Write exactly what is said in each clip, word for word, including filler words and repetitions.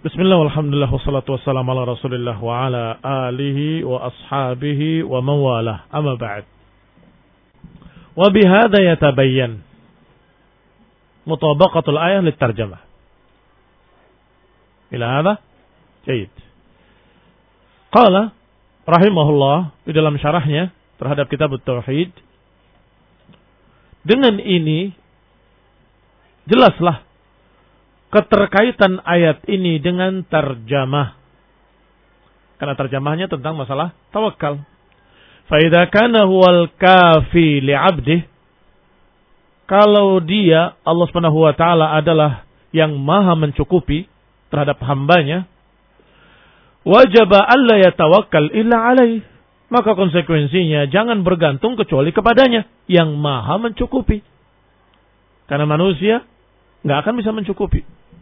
Bismillah, walhamdulillah, wassalatu wassalamu ala rasulillah wa ala alihi wa ashabihi wa mawalah, amma ba'd. Wa bihadha yatabayyan mutabaqatul ayah litarjamah. Ila hadha? Jayid. Qala rahimahullah di dalam syarahnya terhadap kitab Tauhid, dengan ini jelaslah keterkaitan ayat ini dengan terjemah. Karena terjemahnya tentang masalah tawakal. Fa idza kana huwal kafi li'abdih, kalau dia Allah Subhanahu wa taala adalah yang maha mencukupi terhadap hambanya, wajaba alla yatawakkal illa alaih, maka konsekuensinya jangan bergantung kecuali kepadanya yang maha mencukupi. Karena manusia nggak akan bisa mencukupi.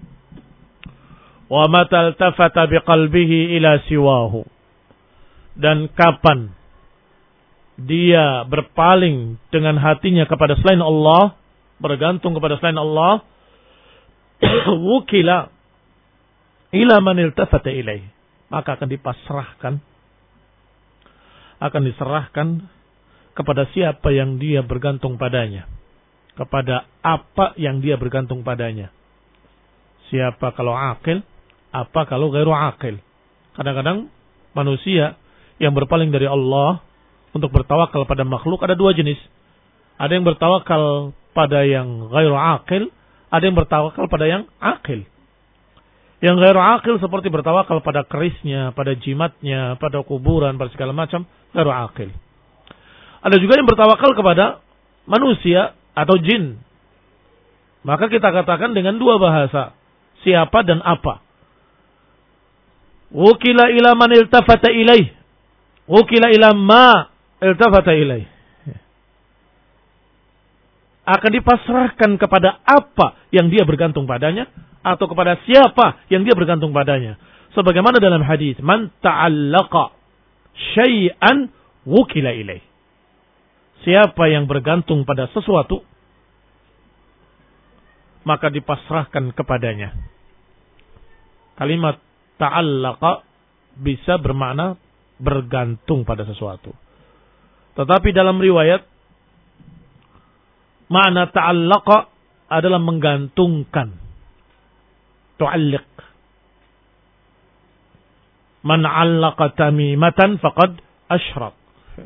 Wa matal tafata biqalbihi ila siwahu, dan kapan dia berpaling dengan hatinya kepada selain Allah, bergantung kepada selain Allah, wukila ila man iltafata ilaih, maka akan dipasrahkan, akan diserahkan kepada siapa yang dia bergantung padanya, kepada apa yang dia bergantung padanya. Siapa kalau akil, apa kalau ghairu akil. Kadang-kadang manusia yang berpaling dari Allah untuk bertawakal pada makhluk ada dua jenis. Ada yang bertawakal pada yang ghairu akil, ada yang bertawakal pada yang akil. Yang ghairu akil seperti bertawakal pada kerisnya, pada jimatnya, pada kuburan, pada segala macam, ghairu akil. Ada juga yang bertawakal kepada manusia atau jin. Maka kita katakan dengan dua bahasa, siapa dan apa. Wukila ila man iltafata ilaih, wukila ila ma iltafata ilaih. Akan dipasrahkan kepada apa yang dia bergantung padanya, atau kepada siapa yang dia bergantung padanya. Sebagaimana dalam hadis, man ta'allaqa syai'an wukila ilaih. Siapa yang bergantung pada sesuatu, maka dipasrahkan kepadanya. Kalimat ta'allaqa bisa bermakna bergantung pada sesuatu. Tetapi dalam riwayat, makna ta'allaqa adalah menggantungkan. Tu'alliq. Man 'allaqa tamimatan faqad asyrak.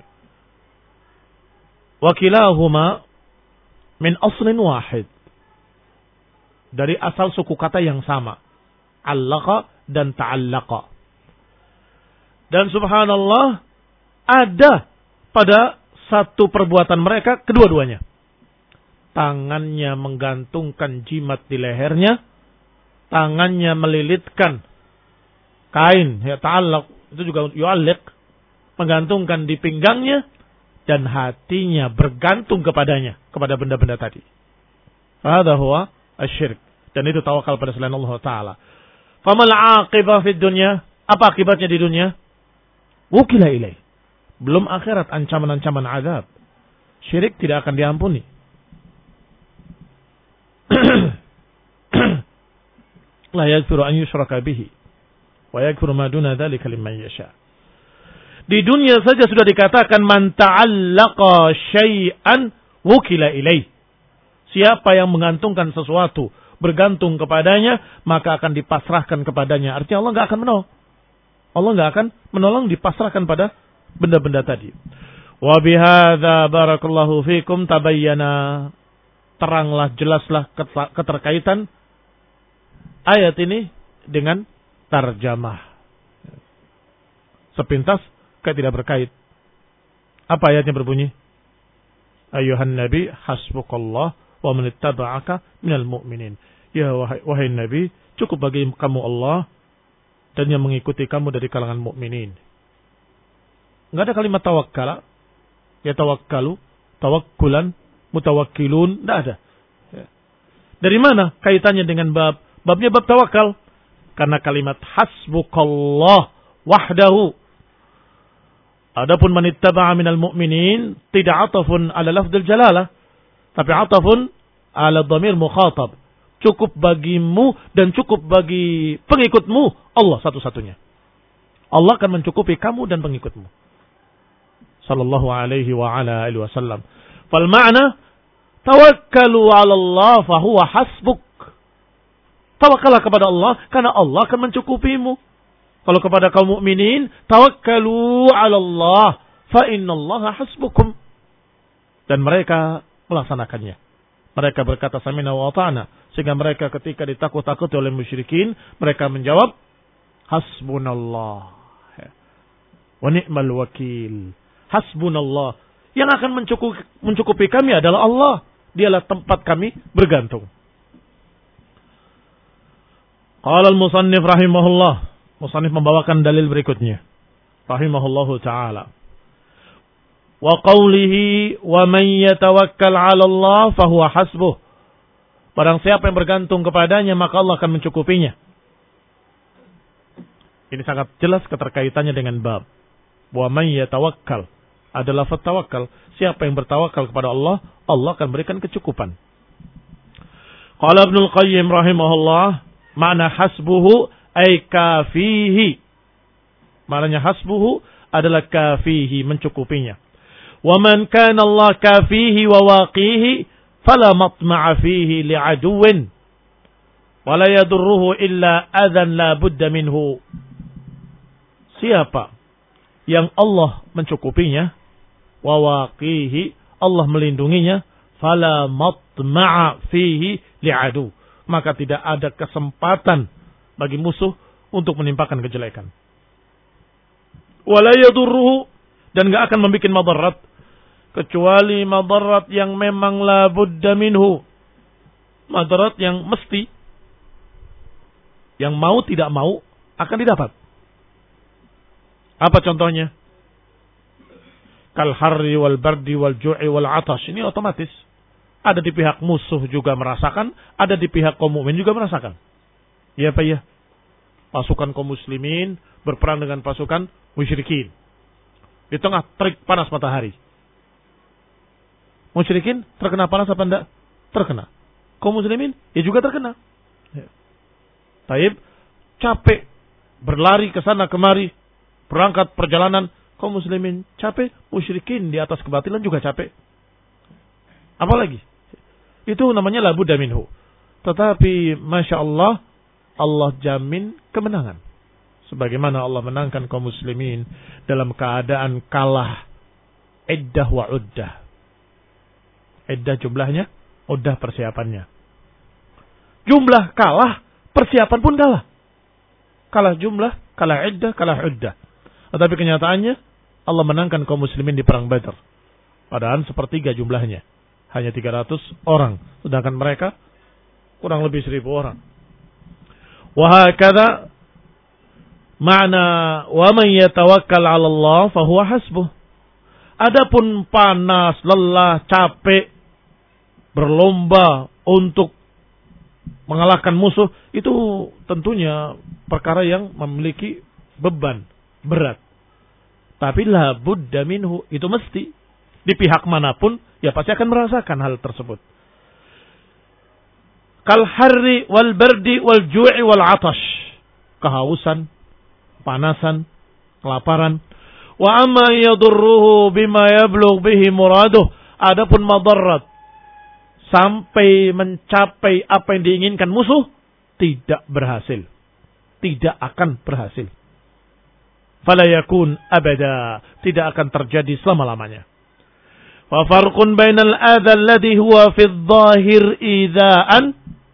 Wa kilahuma min aslin wahid. Dari asal suku kata yang sama. Allaqa dan ta'allaqa. Dan subhanallah, ada pada satu perbuatan mereka kedua-duanya. Tangannya menggantungkan jimat di lehernya, tangannya melilitkan kain, ya ta'allaq, itu juga yu'alliq, menggantungkan di pinggangnya, dan hatinya bergantung kepadanya, kepada benda-benda tadi. Hadza huwa asy-syirk, dan itu tawakal pada selain Allah Ta'ala. Famal aqibah fid dunya, apa akibatnya di dunia? Wukila ilaih. Belum akhirat, ancaman-ancaman azab. Syirik tidak akan diampuni. La yaghfiru an yushraka bihi wa yaghfiru ma duna dzalika liman yasha. Di dunia saja sudah dikatakan man ta'allaqa syai'an wukila ilaih. Siapa yang menggantungkan sesuatu, bergantung kepadanya, maka akan dipasrahkan kepadanya. Artinya Allah nggak akan menolong. Allah nggak akan menolong, dipasrahkan pada benda-benda tadi. Wa bihadza barakallahu fikum tabayyana, teranglah, jelaslah keterkaitan ayat ini dengan tarjamah. Sepintas kayak tidak berkait. Apa ayatnya berbunyi? Ayuhan nabi hasbukallah wa man ittaba'aka minal mu'minin. Ya wahai, wahai Nabi, cukup bagi kamu Allah dan yang mengikuti kamu dari kalangan mukminin. Enggak ada kalimat tawakkala, ya tawakkalu, tawakkulan, mutawakkilun, enggak ada. Ya. Dari mana kaitannya dengan bab? Babnya bab tawakal. Karena kalimat hasbukallah wahdahu. Adapun man ittaba'a minal mu'minin tidak atafun ala lafdzul jalalah, tapi atafun ala dhamir mukhatab. cukup bagimu dan cukup bagi pengikutmu Allah satu-satunya. Allah akan mencukupi kamu dan pengikutmu. Sallallahu alaihi wa ala alihi wasallam. Fal ma'na tawakkalu 'ala Allah fa huwa hasbuk. Tawakkallah kepada Allah karena Allah akan mencukupimu. Kalau kepada kaum mukminin, tawakkalu 'ala Allah fa innallaha hasbukum. Dan mereka melaksanakannya. Mereka berkata sami'na wa ata'na, sehingga mereka ketika ditakut-takuti oleh musyrikin, mereka menjawab hasbunallah wa ni'mal wakil. Hasbunallah. Yang akan mencukupi, mencukupi kami adalah Allah. Dialah tempat kami bergantung. Qala al-musannif rahimahullah. Musannif membawakan dalil berikutnya. Rahimahullahu ta'ala. Wa qawlihi wa man yatawakkal 'ala Allah fahuwa hasbuh. Barang siapa yang bergantung kepadanya maka Allah akan mencukupinya. Ini sangat jelas keterkaitannya dengan bab. Wa man yatawakkal adalah fatawakal. Siapa yang bertawakal kepada Allah, Allah akan berikan kecukupan. Qala Ibnul Qayyim rahimahullah, makna hasbuhu ay kafihi. Maknanya hasbuhu adalah kafihi, mencukupinya. Wa man kana Allah kafihi wa waqihi fala matma'a fihi li'aduwin wa la yadurruhu illa adhan la budda minhu. Siapa yang Allah mencukupinya, wa waqihi, Allah melindunginya, fala matma'a fihi li'adu, maka tidak ada kesempatan bagi musuh untuk menimpakan kejelekan. Wala yadurruhu, dan enggak akan membuat madarat kecuali madarat yang memang la budda minhu, madarat yang mesti, yang mau tidak mau akan didapat. Apa contohnya? Kal harri wal bardi wal ju'i wal atash. Ini otomatis. Ada di pihak musuh juga merasakan, ada di pihak kaum mukmin juga merasakan. Ya Pak ya. Pasukan kaum muslimin berperang dengan pasukan musyrikin. Di tengah terik panas matahari. Musyrikin terkena panas apa enggak? Terkena. Kaum muslimin ya juga terkena. Ya. Taib capek berlari ke sana kemari, berangkat perjalanan, kaum muslimin capek, musyrikin di atas kebatilan juga capek. Apalagi? Itu namanya la budda minhu. Tetapi Masya Allah, Allah jamin kemenangan. Sebagaimana Allah menangkan kaum muslimin dalam keadaan kalah iddah wa uddah. Iddah jumlahnya, uddah persiapannya. Jumlah kalah, persiapan pun kalah. Kalah jumlah, kalah iddah, kalah uddah. Tetapi kenyataannya Allah menangkan kaum muslimin di perang Badar. Padahal sepertiga jumlahnya. Hanya tiga ratus orang. Sedangkan mereka kurang lebih seribu orang. Wahakadha makna wa man yatawakkal 'ala Allah fahuwa hasbuh. Adapun panas, lelah, capek, berlomba untuk mengalahkan musuh, itu tentunya perkara yang memiliki beban berat. Tapi la budda minhu, itu mesti. Di pihak manapun, ya pasti akan merasakan hal tersebut. Kal harri wal bardi wal ju'i wal atash. Kehausan, panasan, kelaparan. Wa amma yadurruhu bima yablugh bihi muraduh. Adapun madarat sampai mencapai apa yang diinginkan musuh, tidak berhasil. Tidak akan berhasil. Fala yakun abada, tidak akan terjadi selama-lamanya. Wa farqun bainal adha alladhi huwa fi adh-dhahir idha'an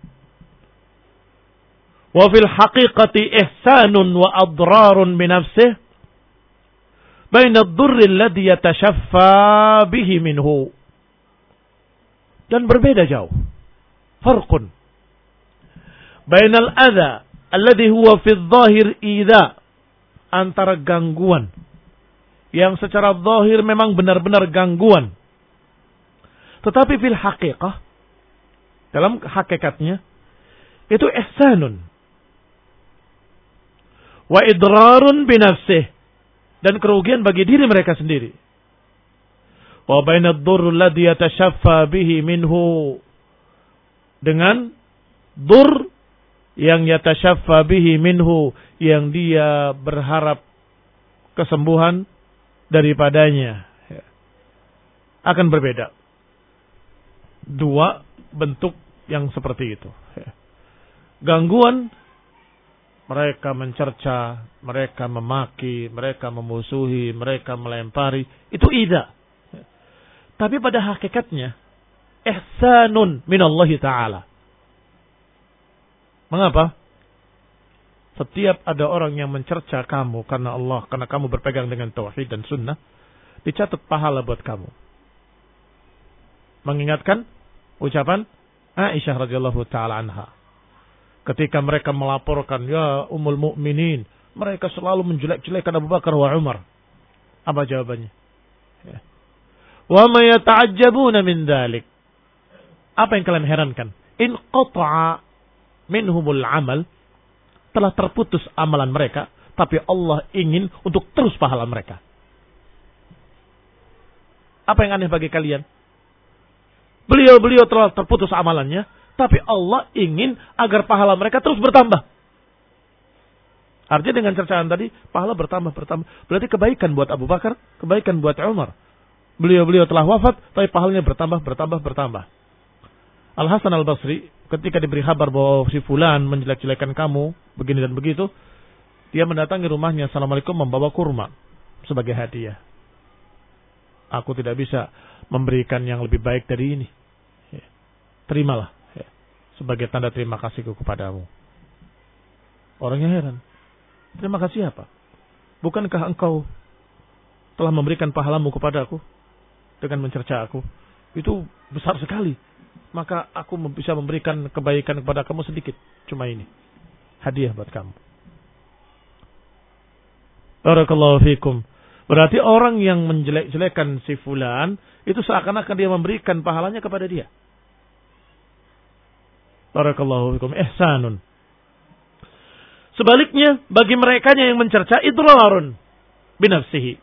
wa fil haqiqati ihsanun wa adrarun bi nafsihi baina ad-durri alladhi yatashaffa bihi minhu. Dan berbeda jauh. Farqun bainal adha alladhi huwa fi adh-dhahir idha', antara gangguan yang secara zahir memang benar-benar gangguan, tetapi fil haqiqah, dalam hakikatnya itu ihsanun wa idrarun binafsih, dan kerugian bagi diri mereka sendiri. Wa bainad durr alladhi yatashaffa bihi minhu, dengan dur yang yatashaffa bihi minhu, yang dia berharap kesembuhan daripadanya, akan berbeda. Dua bentuk yang seperti itu. Gangguan, mereka mencerca, mereka memaki, mereka memusuhi, mereka melempari, itu ida. Tapi pada hakikatnya ihsanun minallahi ta'ala. Mengapa? Setiap ada orang yang mencerca kamu karena Allah, karena kamu berpegang dengan tauhid dan sunnah, dicatat pahala buat kamu. Mengingatkan ucapan Aisyah radhiyallahu taala anha. Ketika mereka melaporkan, ya Ummul Mukminin, mereka selalu menjelek-jelekan Abu Bakar wa Umar. Apa jawabannya? Ya. Wa ma yata'ajjabuna min dzalik. Apa yang kalian herankan? In qata'a minhumul amal, telah terputus amalan mereka, tapi Allah ingin untuk terus pahala mereka. Apa yang aneh bagi kalian? Beliau-beliau telah terputus amalannya, tapi Allah ingin agar pahala mereka terus bertambah. Artinya dengan cercaan tadi, pahala bertambah, bertambah. Berarti kebaikan buat Abu Bakar, kebaikan buat Umar. Beliau-beliau telah wafat, tapi pahalanya bertambah, bertambah, bertambah. Al-Hasan Al-Basri, ketika diberi kabar bahwa si fulan menjelek-jelekan kamu, begini dan begitu, dia mendatangi rumahnya, Assalamualaikum, membawa kurma sebagai hadiah. Aku tidak bisa memberikan yang lebih baik dari ini. Ya. Terimalah ya, sebagai tanda terima kasihku kepadamu. Orangnya heran. Terima kasih apa? Bukankah engkau telah memberikan pahalamu kepadaku dengan mencerca aku? Itu besar sekali. Maka aku bisa memberikan kebaikan kepada kamu sedikit. Cuma ini. Hadiah buat kamu. Barakallahu fikum. Berarti orang yang menjelek-jelekan si fulan, itu seakan-akan dia memberikan pahalanya kepada dia. Barakallahu fikum. Ihsanun. Sebaliknya, bagi mereka yang mencerca, idrarun binafsihi.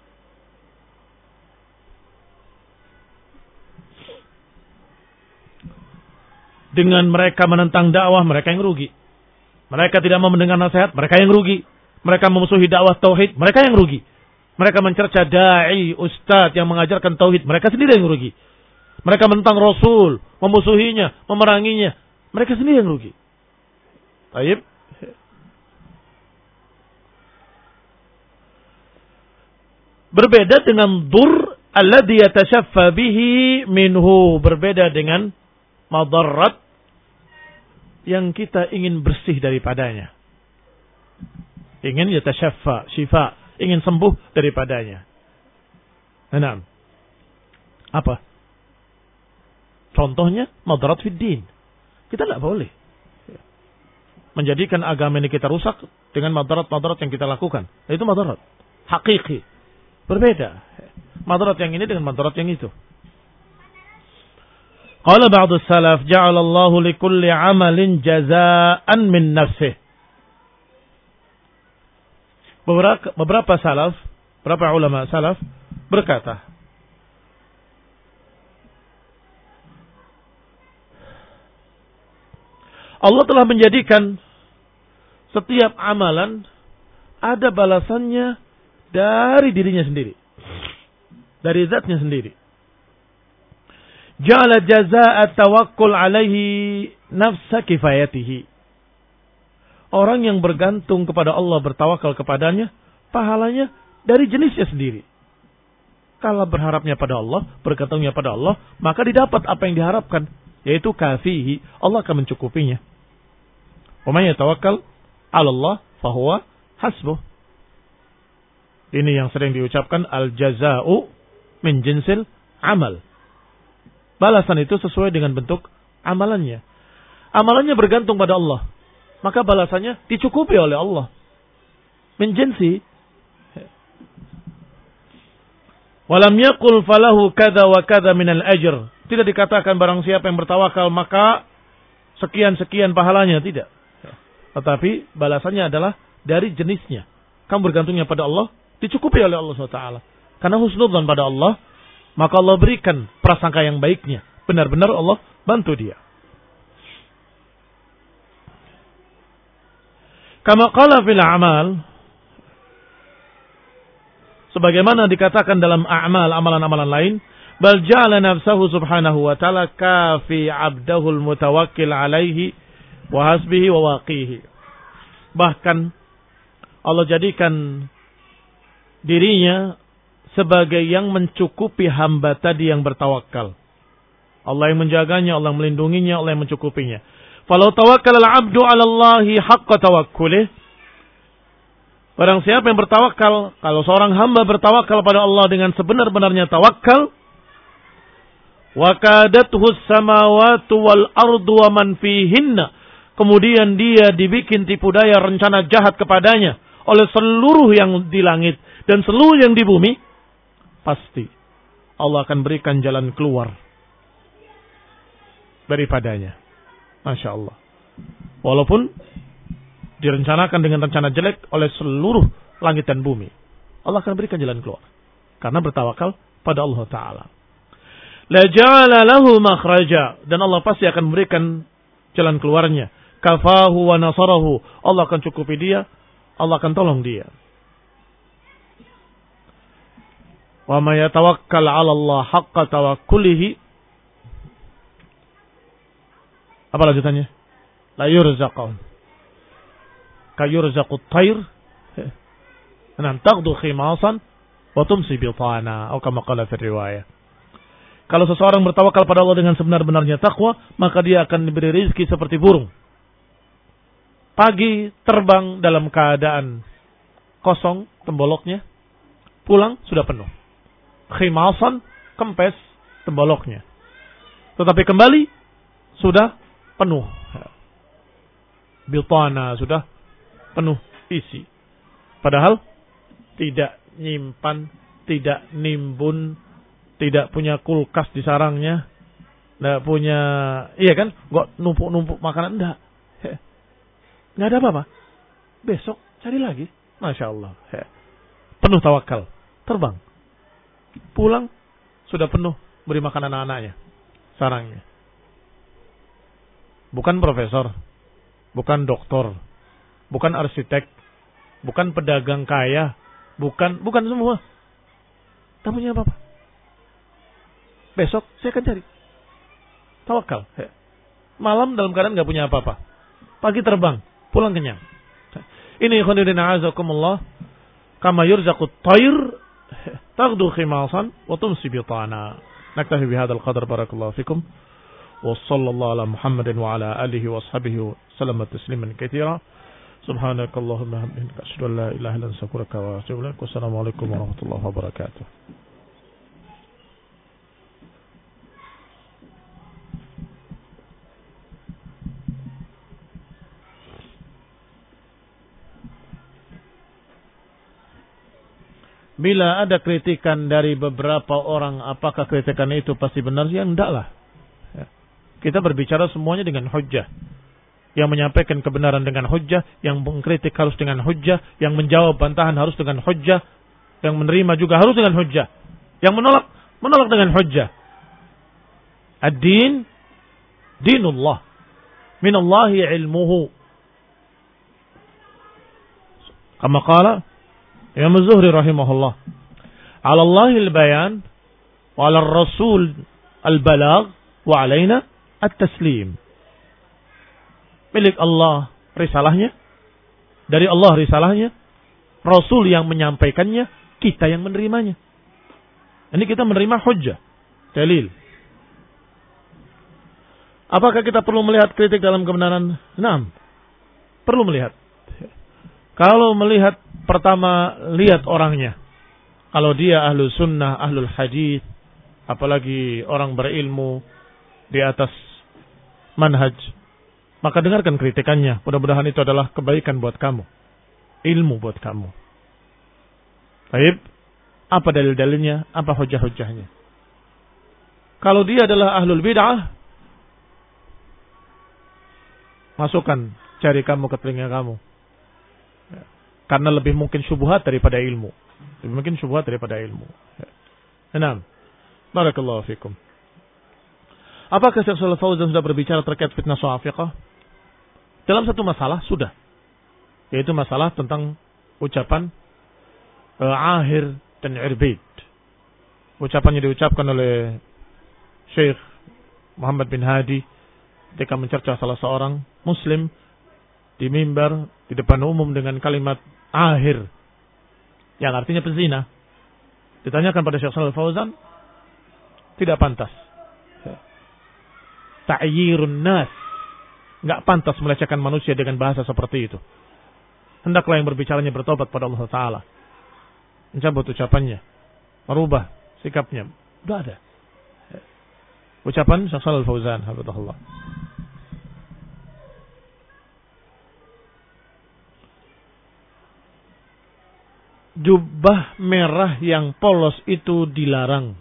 Dengan mereka menentang dakwah, mereka yang rugi. Mereka tidak mau mendengar nasihat, mereka yang rugi. Mereka memusuhi dakwah tauhid, mereka yang rugi. Mereka mencerca da'i, ustadz yang mengajarkan tauhid, mereka sendiri yang rugi. Mereka menentang Rasul, memusuhinya, memeranginya, mereka sendiri yang rugi. Baik. Berbeda dengan dur alladhi yatashaffa bihi minhu, berbeda dengan madarat yang kita ingin bersih daripadanya. Ingin yatashaffa, syifa, ingin sembuh daripadanya. Nah, apa? Contohnya madarat fid din. Kita tidak boleh menjadikan agama ini kita rusak dengan madarat-madarat yang kita lakukan. Itu madarat hakiki. Berbeda. Madarat yang ini dengan madarat yang itu. Qala ba'du salaf ja'alallahu likulli 'amalin jazaa'an min nafsihi. Beberapa, beberapa salaf, beberapa ulama salaf berkata, Allah telah menjadikan setiap amalan ada balasannya dari dirinya sendiri, dari zatnya sendiri. Ja'ala jazaa'a tawakkul alaihi nafsa kifayatihi. Orang yang bergantung kepada Allah, bertawakal kepadanya, pahalanya dari jenisnya sendiri. Kalau berharapnya pada Allah, bergantungnya pada Allah, maka didapat apa yang diharapkan, yaitu kafihi, Allah akan mencukupinya. Wa man yatawakkal 'ala Allah fahuwa hasbuh. Ini yang sering diucapkan al-jazaa'u min jinsil amal. Balasan itu sesuai dengan bentuk amalannya. Amalannya bergantung pada Allah, maka balasannya dicukupi oleh Allah. Min jinsi. Walam yaqul falahu kadza wa kadza minal ajr. Tidak dikatakan barang siapa yang bertawakal maka sekian-sekian pahalanya, tidak. Tetapi balasannya adalah dari jenisnya. Kamu bergantungnya pada Allah, dicukupi oleh Allah subhanahu wa taala. Karena husnudzan pada Allah, maka Allah berikan prasangka yang baiknya. Benar-benar Allah bantu dia. Kama qala fil a'mal, sebagaimana dikatakan dalam a'mal, amalan-amalan lain, bal ja'ala nafsahu subhanahu wa ta'ala kafi 'abdahul mutawakkil 'alaihi wa hasbihi wa waqihi. Bahkan Allah jadikan dirinya sebagai yang mencukupi hamba tadi yang bertawakal. Allah yang menjaganya, Allah yang melindunginya, Allah yang mencukupinya. Falau tawakkal al-'abdu 'ala Allahi haqqa tawakkulih. Barang siapa yang bertawakal, kalau seorang hamba bertawakal pada Allah dengan sebenar-benarnya tawakal, wa kadathu as-samawati wal ardu wa man fihinna, kemudian dia dibikin tipu daya rencana jahat kepadanya oleh seluruh yang di langit dan seluruh yang di bumi, pasti Allah akan berikan jalan keluar daripadanya. Masya Allah. Walaupun direncanakan dengan rencana jelek oleh seluruh langit dan bumi, Allah akan berikan jalan keluar. Karena bertawakal pada Allah Ta'ala. La ja'ala lahu makhraja. Dan Allah pasti akan memberikan jalan keluarnya. Kafahu wa nasarahu. Allah akan cukupi dia. Allah akan tolong dia. Wa ma yatawakkal 'ala Allah haqqa tawakkulihi. Apa lanjutannya? La yurzaqun kayurzaqut tayr. Nam taghdu khimasan wa tumsi bitana, atau kama qala fi riwayah. Kalau seseorang bertawakal pada Allah dengan sebenar-benarnya takwa, maka dia akan diberi rezeki seperti burung. Pagi terbang dalam keadaan kosong temboloknya, pulang sudah penuh. Khimasan, kempes temboloknya. Tetapi kembali sudah penuh. Bitana, sudah penuh isi. Padahal tidak nyimpan, tidak nimbun, tidak punya kulkas di sarangnya, tidak punya, iya kan, nggak numpuk-numpuk makanan, enggak. Nggak ada apa-apa. Besok cari lagi. Masya Allah. Penuh tawakal. Terbang. Pulang sudah penuh, beri makan anak-anaknya, sarangnya. Bukan profesor, bukan doktor, bukan arsitek, bukan pedagang kaya, bukan bukan semua. Tak punya apa-apa. Besok saya akan cari. Tawakal. Malam dalam keadaan nggak punya apa-apa. Pagi terbang, pulang kenyang. Ini khonirin a'azakumullah. Kama yurzaqut tayr taghdu khimasan wa tumsi bitana. Naktafi bihadzal qadar, barakallahu fikum. Wa sallallahu ala Muhammadin wa ala alihi wa ashabihi wa sallama tasliman katsira. Subhanakallahumma wa bihamdika asyhadu an la ilaha illa anta astaghfiruka wa atubu ilaik. Wassalamualaikum warahmatullahi wabarakatuh. Bila ada kritikan dari beberapa orang, apakah kritikan itu pasti benar? Ya, enggaklah. Ya. Kita berbicara semuanya dengan hujjah. Yang menyampaikan kebenaran dengan hujjah, yang mengkritik harus dengan hujjah, yang menjawab bantahan harus dengan hujjah, yang menerima juga harus dengan hujjah, yang menolak, menolak dengan hujjah. Ad-din, dinullah. Minallahi ilmuhu. Kama qala Imam Az-Zuhri rahimahullah, "Ala Allahil bayan wa 'ala ar-rasul al-balagh wa 'alaina at-taslim." Milik Allah risalahnya, dari Allah risalahnya, Rasul yang menyampaikannya, kita yang menerimanya. Ini kita menerima hujjah, dalil. Apakah kita perlu melihat kritik dalam kebenaran? Naam, perlu melihat. Kalau melihat, pertama lihat orangnya. Kalau dia ahlu sunnah, ahlul hadis, apalagi orang berilmu di atas manhaj, maka dengarkan kritikannya. Mudah-mudahan itu adalah kebaikan buat kamu, ilmu buat kamu. Baik, apa dalil-dalilnya, apa hujah-hujahnya. Kalau dia adalah ahlul bid'ah, masukkan jari kamu ke telinga kamu. Karena lebih mungkin syubhat daripada ilmu. Lebih mungkin syubhat daripada ilmu. Enam. Barakallahu fikum. Apakah Syekh Shalih Fauzan sudah berbicara terkait fitnah sawafiqah? Dalam satu masalah sudah. yaitu masalah tentang ucapan uh, ahir dan irbid. Ucapan yang diucapkan oleh Syekh Muhammad bin Hadi ketika mencerca salah seorang muslim di mimbar di depan umum dengan kalimat ahir yang artinya pezina. Ditanyakan pada Syekh Shalal Fauzan, tidak pantas. Ta'yirun nas, enggak pantas melecehkan manusia dengan bahasa seperti itu. Hendaklah yang berbicaranya bertobat pada Allah Ta'ala, mencabut ucapannya, merubah sikapnya. Sudah ada ucapan Syekh Shalal Fauzan hafizahullah. Jubah merah yang polos itu dilarang,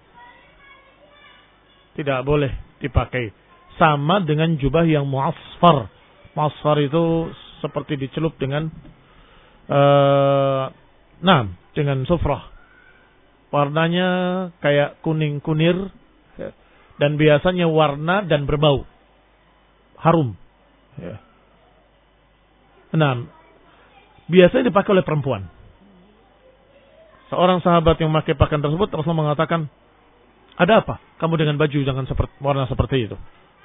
tidak boleh dipakai. Sama dengan jubah yang mu'asfar. Mu'asfar itu seperti dicelup dengan uh, nah, dengan sufrah. Warnanya kayak kuning kunir dan biasanya warna dan berbau harum. Ya. Nah, biasanya dipakai oleh perempuan. Seorang sahabat yang memakai pakaian tersebut, Rasulullah mengatakan, ada apa kamu dengan baju dengan seperti, warna seperti itu?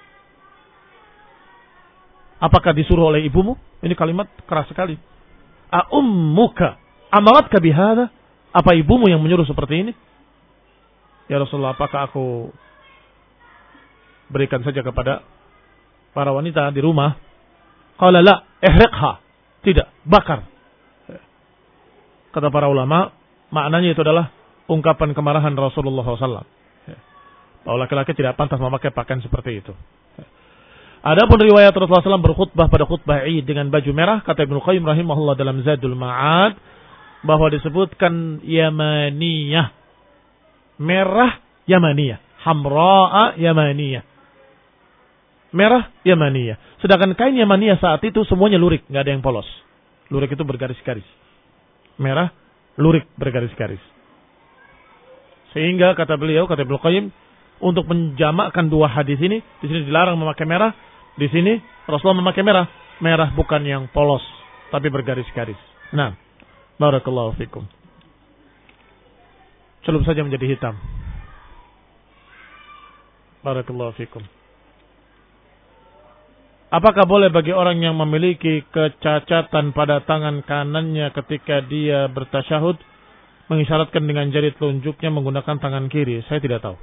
Apakah disuruh oleh ibumu? Ini kalimat keras sekali. A ummuka amaratka bihadza? Apa ibumu yang menyuruh seperti ini? Ya Rasulullah, apakah aku berikan saja kepada para wanita di rumah? Qala la, ihriqha. Tidak, bakar. Kata para ulama, maknanya itu adalah ungkapan kemarahan Rasulullah shallallahu alaihi wasallam. Bahwa laki-laki tidak pantas memakai pakaian seperti itu. Adapun riwayat Rasulullah shallallahu alaihi wasallam berkhutbah pada khutbah Id dengan baju merah, kata Ibnu Qayyim rahimahullah dalam Zadul Ma'ad, bahwa disebutkan Yamaniyah. Merah Yamaniyah. Hamra'a Yamaniyah. Merah Yamaniyah. Sedangkan kain Yamaniyah saat itu semuanya lurik, nggak ada yang polos. Lurik itu bergaris-garis. Merah lurik bergaris-garis. Sehingga kata beliau, kata Ibnu Qayyim, untuk menjamakkan dua hadis ini, di sini dilarang memakai merah, di sini Rasulullah memakai merah. Merah bukan yang polos, tapi bergaris-garis. Nah, barakallahu fikum. Celup saja menjadi hitam. Barakallahu fikum. Apakah boleh bagi orang yang memiliki kecacatan pada tangan kanannya ketika dia bertasyahud mengisyaratkan dengan jari telunjuknya menggunakan tangan kiri? Saya tidak tahu.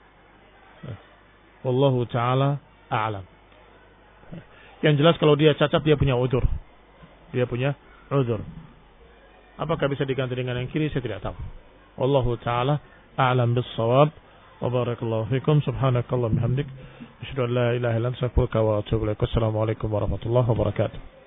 Wallahu ta'ala a'lam. Yang jelas kalau dia cacat dia punya udzur. Dia punya udzur. Apakah bisa diganti dengan yang kiri? Saya tidak tahu. Wallahu ta'ala a'lam bis-shawab. Wa barakallahu fikum. Subhanakallahumma bihamdik. Asyhadu an la ilaha illa anta astaghfiruka wa atubu ilaik. Assalamualaikum warahmatullahi wabarakatuh.